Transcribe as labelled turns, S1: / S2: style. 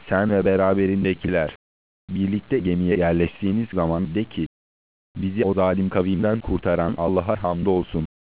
S1: sen ve beraberindekiler birlikte gemiye yerleştiğiniz zaman de ki, bizi o zalim kavimden kurtaran Allah'a hamdolsun.